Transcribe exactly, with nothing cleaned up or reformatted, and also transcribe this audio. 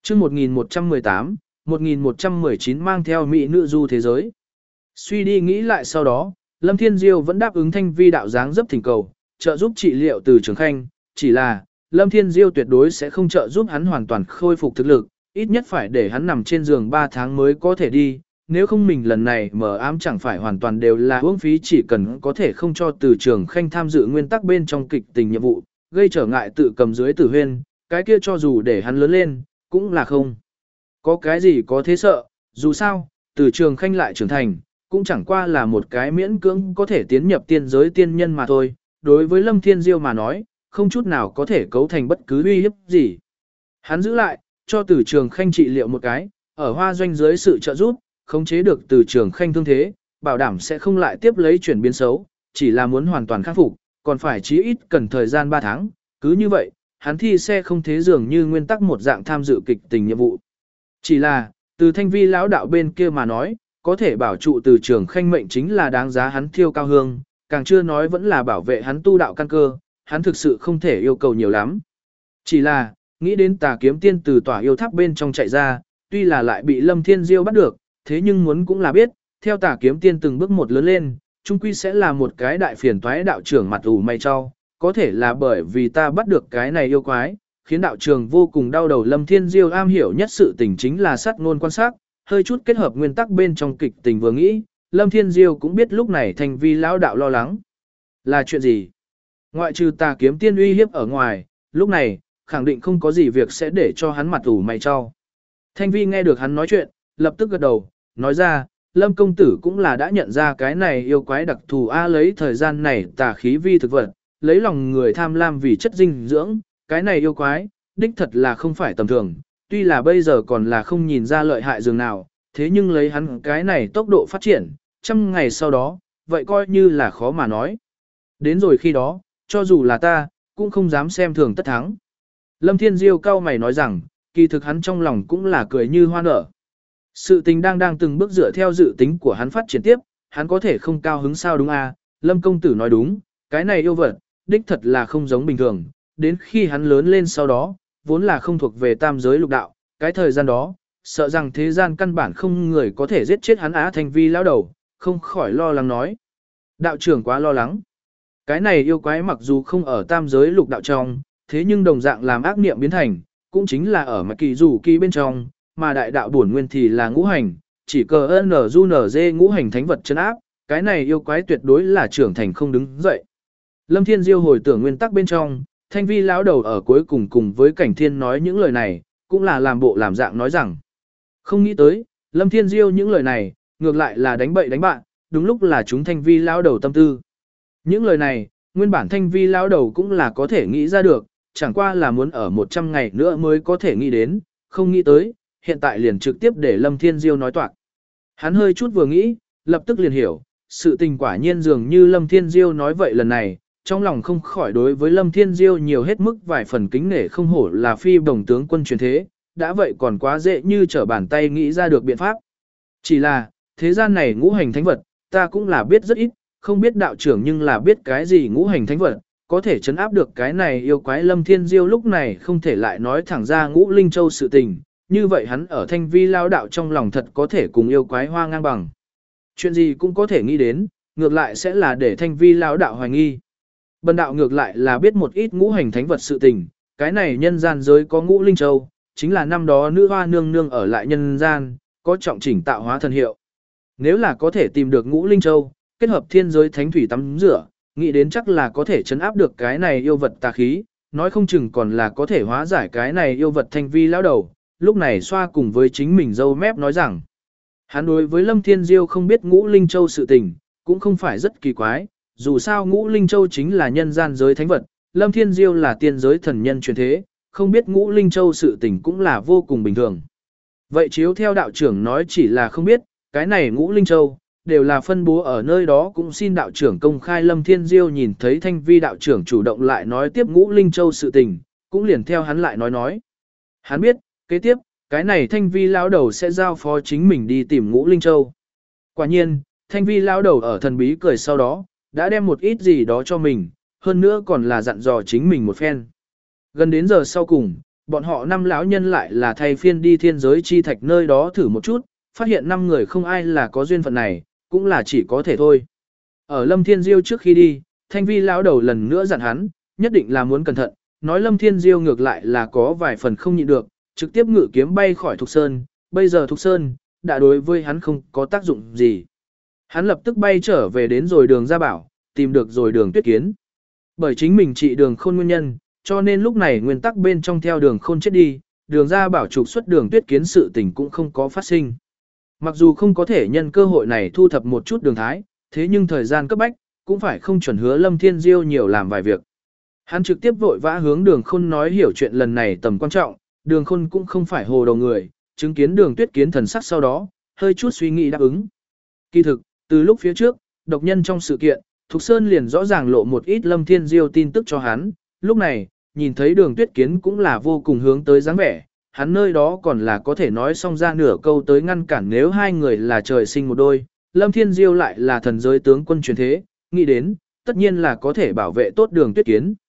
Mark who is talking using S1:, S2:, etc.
S1: chương một nghìn một trăm mười tám, một nghìn một trăm mười chín mang theo mỹ nữ du thế giới. Suy đi nghĩ lại sau đó, Lâm Thiên Diêu vẫn đáp ứng Thanh Vi đạo dáng dấp thỉnh cầu, trợ giúp trị liệu từ Trường Khanh, chỉ là Lâm Thiên Diêu tuyệt đối sẽ không trợ giúp hắn hoàn toàn khôi phục thực lực, ít nhất phải để hắn nằm trên giường ba tháng mới có thể đi, nếu không mình lần này mở ám chẳng phải hoàn toàn đều là uổng phí, chỉ cần có thể không cho từ Trường Khanh tham dự nguyên tắc bên trong kịch tình nhiệm vụ, gây trở ngại tự cầm dưới Tử Huyên, cái kia cho dù để hắn lớn lên, cũng là không. Có cái gì có thế sợ, dù sao, từ Trường Khanh lại trưởng thành, cũng chẳng qua là một cái miễn cưỡng có thể tiến nhập tiên giới tiên nhân mà thôi, đối với Lâm Thiên Diêu mà nói, không chút nào có thể cấu thành bất cứ uy hiếp gì. Hắn giữ lại, cho từ Trường Khanh trị liệu một cái, ở hoa doanh dưới sự trợ giúp, khống chế được từ Trường Khanh thương thế, bảo đảm sẽ không lại tiếp lấy chuyển biến xấu, chỉ là muốn hoàn toàn khắc phục, còn phải chí ít cần thời gian ba tháng, cứ như vậy, hắn thi xe không thế dường như nguyên tắc một dạng tham dự kịch tình nhiệm vụ. Chỉ là, từ Thanh Vi lão đạo bên kia mà nói, có thể bảo trụ từ Trường Khanh mệnh chính là đáng giá hắn thiêu cao hương, càng chưa nói vẫn là bảo vệ hắn tu đạo căn cơ, hắn thực sự không thể yêu cầu nhiều lắm. Chỉ là, nghĩ đến Tà Kiếm Tiên từ tòa yêu tháp bên trong chạy ra, tuy là lại bị Lâm Thiên Diêu bắt được, thế nhưng muốn cũng là biết, theo Tà Kiếm Tiên từng bước một lớn lên, chung quy sẽ là một cái đại phiền toái đạo trưởng mặt ủ mày cho, có thể là bởi vì ta bắt được cái này yêu quái, khiến đạo trường vô cùng đau đầu. Lâm Thiên Diêu am hiểu nhất sự tình chính là sát ngôn quan sát, hơi chút kết hợp nguyên tắc bên trong kịch tình vừa nghĩ, Lâm Thiên Diêu cũng biết lúc này Thanh Vi lão đạo lo lắng. Là chuyện gì? Ngoại trừ Tà Kiếm Tiên uy hiếp ở ngoài, lúc này, khẳng định không có gì việc sẽ để cho hắn mặt ủ mày cho. Thanh Vi nghe được hắn nói chuyện, lập tức gật đầu, nói ra, Lâm công tử cũng là đã nhận ra cái này yêu quái đặc thù a, lấy thời gian này tà khí vi thực vật, lấy lòng người tham lam vì chất dinh dưỡng, cái này yêu quái, đích thật là không phải tầm thường, tuy là bây giờ còn là không nhìn ra lợi hại dường nào, thế nhưng lấy hắn cái này tốc độ phát triển, trăm ngày sau đó, vậy coi như là khó mà nói. Đến rồi khi đó, cho dù là ta, cũng không dám xem thường tất thắng. Lâm Thiên Diêu cao mày nói rằng, kỳ thực hắn trong lòng cũng là cười như hoa nở. Sự tình đang đang từng bước dựa theo dự tính của hắn phát triển tiếp, hắn có thể không cao hứng sao đúng à, Lâm công tử nói đúng, cái này yêu vật, đích thật là không giống bình thường, đến khi hắn lớn lên sau đó, vốn là không thuộc về tam giới lục đạo, cái thời gian đó, sợ rằng thế gian căn bản không người có thể giết chết hắn á. Thanh Vi lão đầu, không khỏi lo lắng nói. Đạo trưởng quá lo lắng. Cái này yêu quái mặc dù không ở tam giới lục đạo trong, thế nhưng đồng dạng làm ác niệm biến thành, cũng chính là ở mặt kỳ rủ kỳ bên trong, mà đại đạo bổn nguyên thì là ngũ hành, chỉ cờ n du n dê ngũ hành thánh vật chân áp, cái này yêu quái tuyệt đối là trưởng thành không đứng dậy. Lâm Thiên Diêu hồi tưởng nguyên tắc bên trong, Thanh Vi lão đầu ở cuối cùng cùng với Cảnh Thiên nói những lời này, cũng là làm bộ làm dạng nói rằng. Không nghĩ tới, Lâm Thiên Diêu những lời này, ngược lại là đánh bậy đánh bạn, đúng lúc là chúng Thanh Vi lão đầu tâm tư. Những lời này, nguyên bản Thanh Vi lão đầu cũng là có thể nghĩ ra được, chẳng qua là muốn ở một trăm ngày nữa mới có thể nghĩ đến, không nghĩ tới, hiện tại liền trực tiếp để Lâm Thiên Diêu nói toạc. Hắn hơi chút vừa nghĩ, lập tức liền hiểu, sự tình quả nhiên dường như Lâm Thiên Diêu nói vậy lần này, trong lòng không khỏi đối với Lâm Thiên Diêu nhiều hết mức vài phần kính nể, không hổ là phi đồng tướng quân truyền thế, đã vậy còn quá dễ như trở bàn tay nghĩ ra được biện pháp. Chỉ là, thế gian này ngũ hành thánh vật, ta cũng là biết rất ít, không biết đạo trưởng nhưng là biết cái gì ngũ hành thánh vật, có thể chấn áp được cái này yêu quái. Lâm Thiên Diêu lúc này không thể lại nói thẳng ra Ngũ Linh Châu sự tình, như vậy hắn ở Thanh Vi lao đạo trong lòng thật có thể cùng yêu quái hoa ngang bằng. Chuyện gì cũng có thể nghĩ đến, ngược lại sẽ là để Thanh Vi lao đạo hoài nghi. Bần đạo ngược lại là biết một ít ngũ hành thánh vật sự tình, cái này nhân gian giới có Ngũ Linh Châu, chính là năm đó nữ hoa nương nương ở lại nhân gian, có trọng chỉnh tạo hóa thần hiệu. Nếu là có thể tìm được Ngũ Linh Châu, kết hợp thiên giới thánh thủy tắm rửa, nghĩ đến chắc là có thể chấn áp được cái này yêu vật tà khí, nói không chừng còn là có thể hóa giải cái này yêu vật. Thanh Vi lão đầu, lúc này xoa cùng với chính mình dâu mép nói rằng, hắn đối với Lâm Thiên Diêu không biết Ngũ Linh Châu sự tình, cũng không phải rất kỳ quái, dù sao Ngũ Linh Châu chính là nhân gian giới thánh vật, Lâm Thiên Diêu là tiên giới thần nhân truyền thế, không biết Ngũ Linh Châu sự tình cũng là vô cùng bình thường. Vậy chiếu theo đạo trưởng nói chỉ là không biết, cái này Ngũ Linh Châu, đều là phân bố ở nơi đó, cũng xin đạo trưởng công khai. Lâm Thiên Diêu nhìn thấy Thanh Vi đạo trưởng chủ động lại nói tiếp Ngũ Linh Châu sự tình, cũng liền theo hắn lại nói nói. Hắn biết, kế tiếp, cái này Thanh Vi lão đầu sẽ giao phó chính mình đi tìm Ngũ Linh Châu. Quả nhiên, Thanh Vi lão đầu ở thần bí cười sau đó, đã đem một ít gì đó cho mình, hơn nữa còn là dặn dò chính mình một phen. Gần đến giờ sau cùng, bọn họ năm lão nhân lại là thay phiên đi thiên giới chi thạch nơi đó thử một chút, phát hiện năm người không ai là có duyên phận này, cũng là chỉ có thể thôi. Ở Lâm Thiên Diêu trước khi đi, Thanh Vi lão đầu lần nữa dặn hắn, nhất định là muốn cẩn thận, nói Lâm Thiên Diêu ngược lại là có vài phần không nhịn được, trực tiếp ngự kiếm bay khỏi Thục Sơn, bây giờ Thục Sơn đã đối với hắn không có tác dụng gì. Hắn lập tức bay trở về đến rồi Đường Gia Bảo, tìm được rồi Đường Tuyết Kiến. Bởi chính mình trị Đường Khôn nguyên nhân, cho nên lúc này nguyên tắc bên trong theo Đường Khôn chết đi, Đường Gia Bảo trục xuất Đường Tuyết Kiến sự tình cũng không có phát sinh. Mặc dù không có thể nhân cơ hội này thu thập một chút đường thái, thế nhưng thời gian cấp bách, cũng phải không chuẩn hứa Lâm Thiên Diêu nhiều làm vài việc. Hắn trực tiếp vội vã hướng Đường Khôn nói hiểu chuyện lần này tầm quan trọng, Đường Khôn cũng không phải hồ đầu người, chứng kiến Đường Tuyết Kiến thần sắc sau đó, hơi chút suy nghĩ đáp ứng. Kỳ thực, từ lúc phía trước, độc nhân trong sự kiện, Thục Sơn liền rõ ràng lộ một ít Lâm Thiên Diêu tin tức cho hắn, lúc này, nhìn thấy Đường Tuyết Kiến cũng là vô cùng hướng tới dáng vẻ, hắn nơi đó còn là có thể nói xong ra nửa câu tới ngăn cản nếu hai người là trời sinh một đôi, Lâm Thiên Diêu lại là thần giới tướng quân truyền thế, nghĩ đến, tất nhiên là có thể bảo vệ tốt Đường Tuyết Kiến.